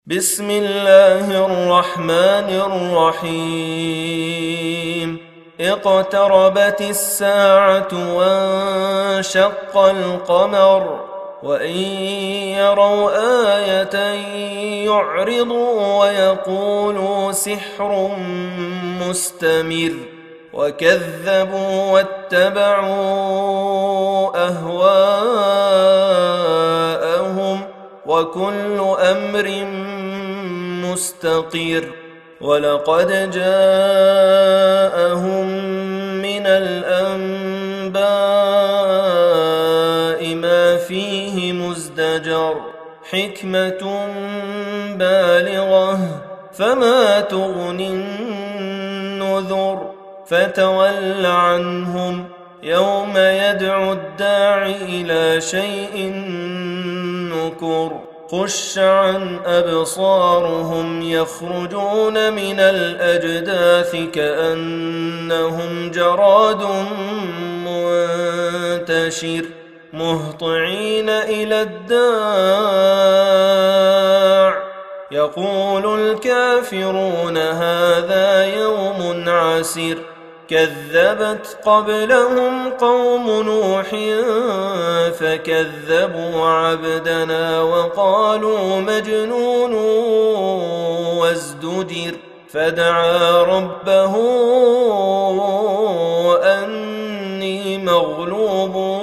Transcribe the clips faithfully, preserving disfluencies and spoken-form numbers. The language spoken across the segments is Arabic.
بسم الله الرحمن الرحيم اقتربت الساعة وانشق القمر وإن يروا آية يعرضوا ويقولوا سحر مستمر وكذبوا واتبعوا أهواءهم وكل أمر مستقر ولقد جاءهم من الأنباء ما فيه مزدجر حكمة بالغة فما تغني النذر فتول عنهم يوم يدعو الداعي إلى شيء نكر خش عن أبصارهم يخرجون من الأجداث كأنهم جراد منتشر مهطعين إلى الداع يقول الكافرون هذا يوم عسر كذبت قبلهم قوم نوح فكذبوا عبدنا وقالوا مجنون وازدجر فدعا ربه أني مغلوب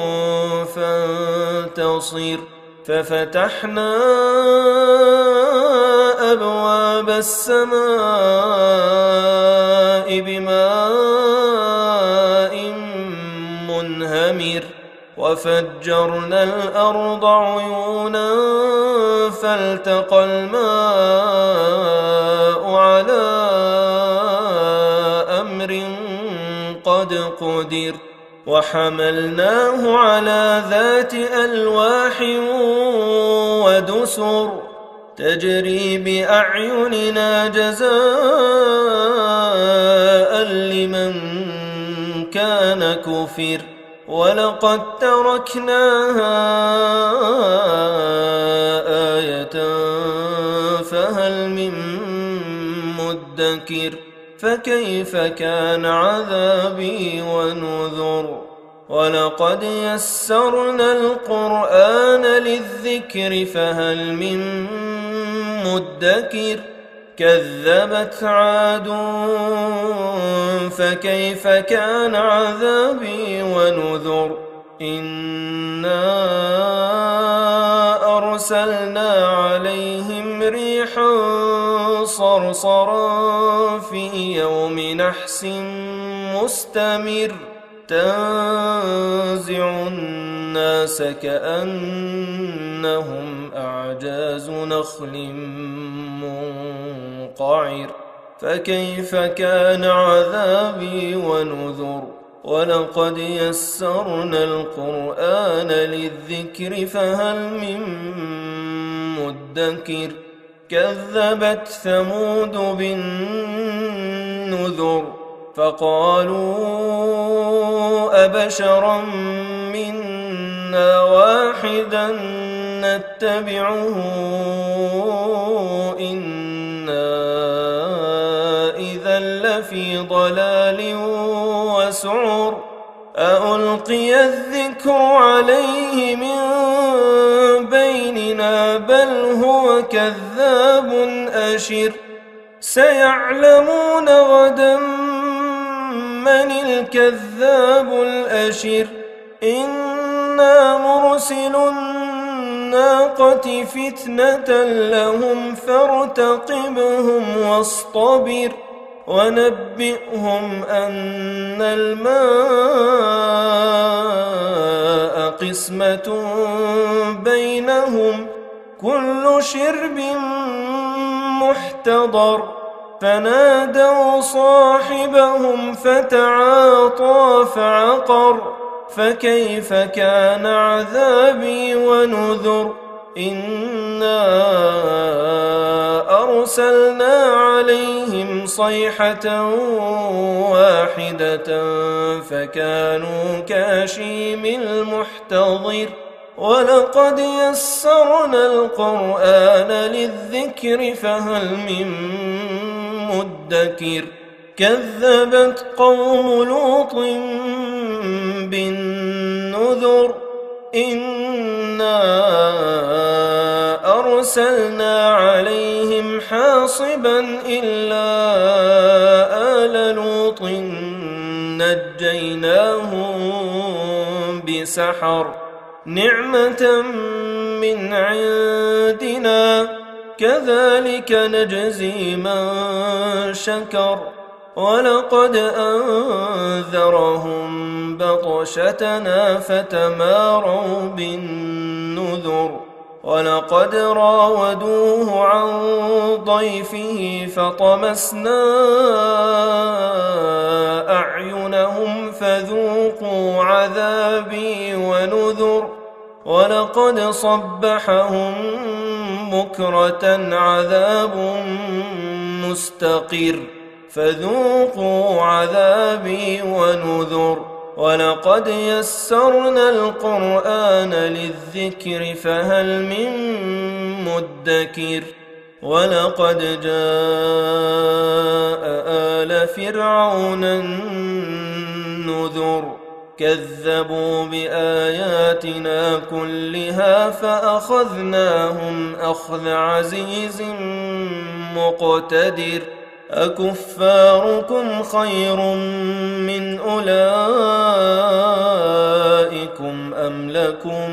فانتصر ففتحنا أبواب السماء بماء منهمر وفجرنا الأرض عيونا فالتقى الماء على أمر قد قدر وحملناه على ذات ألواح ودسر تجري بأعيننا جزاء لمن كان كفر ولقد تركناها آية فهل من مدكر فكيف كان عذابي ونذر ولقد يسرنا القرآن للذكر فهل من مدكر كذبت عاد فكيف كان عذابي ونذر إنا أرسلنا عليهم ريحا صرصرا في يوم نحس مستمر تنزع الناس كأنهم أعجاز نخل منقعر فكيف كان عذابي ونذر ولقد يسرنا القرآن للذكر فهل من مدكر كذبت ثمود بالنذر فقالوا أبشرا منا واحدا نتبعه إنا إذا لفي ضلال وسعر أألقي الذكر عليه من بيننا بل هو كذاب أشر سيعلمون غدا من الكذاب الأشر إنا مرسل الناقة فتنة لهم فارتقبهم واصطبر ونبئهم أن الماء قسمة بينهم كل شرب محتضر فنادوا صاحبهم فتعاطى فعقر فكيف كان عذابي ونذر إنا أرسلنا عليهم صيحة واحدة فكانوا كاشيم المحتضر ولقد يسرنا القرآن للذكر فهل من مدكر كذبت قوم لوط بالنذر إنا أرسلنا عليهم حاصبا إلا آل لوط نجيناهم بسحر نعمة من عندنا كذلك نجزي من شكر ولقد أنذرهم بطشتنا فتماروا بالنذر ولقد راودوه عن ضيفه فطمسنا أعينهم فذوقوا عذابي ونذر ولقد صبحهم بكرة عذاب مستقر فذوقوا عذابي ونذر ولقد يسرنا القرآن للذكر فهل من مدكر ولقد جاء آل فرعون النذر كذبوا بآياتنا كلها فأخذناهم أخذ عزيز مقتدر أكفاركم خير من أولئكم أم لكم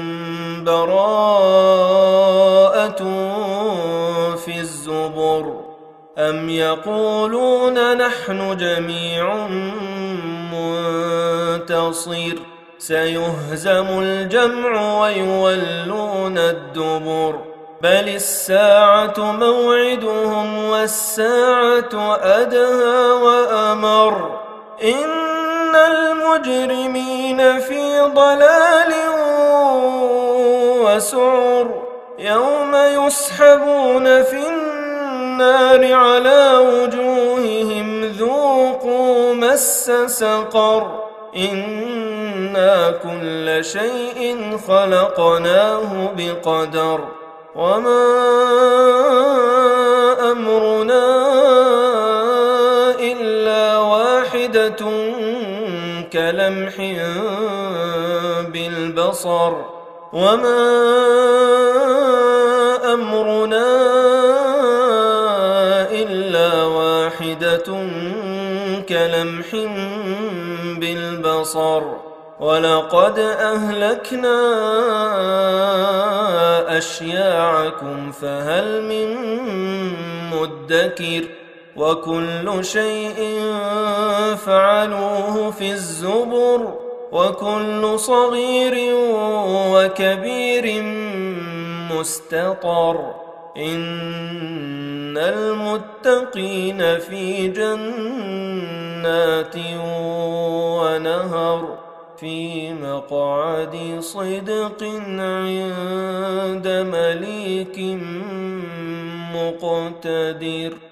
براءة في الزبر أم يقولون نحن جميع منتصر سيهزم الجمع ويولون الدبر بل الساعة موعدهم والساعة أدهى وأمر إن المجرمين في ضلال وسعر يوم يسحبون في النار على وجوههم ذوقوا مس سقر إنا كل شيء خلقناه بقدر وما أمرنا إلا واحدة كلمح بالبصر وما أمرنا إلا واحدة كلمح بالبصر ولقد أهلكنا أشياعكم فهل من مدكر وكل شيء فعلوه في الزبر وكل صغير وكبير مستطر إن المتقين في جنات ونهر في مقعد صدق عند مليك مقتدر.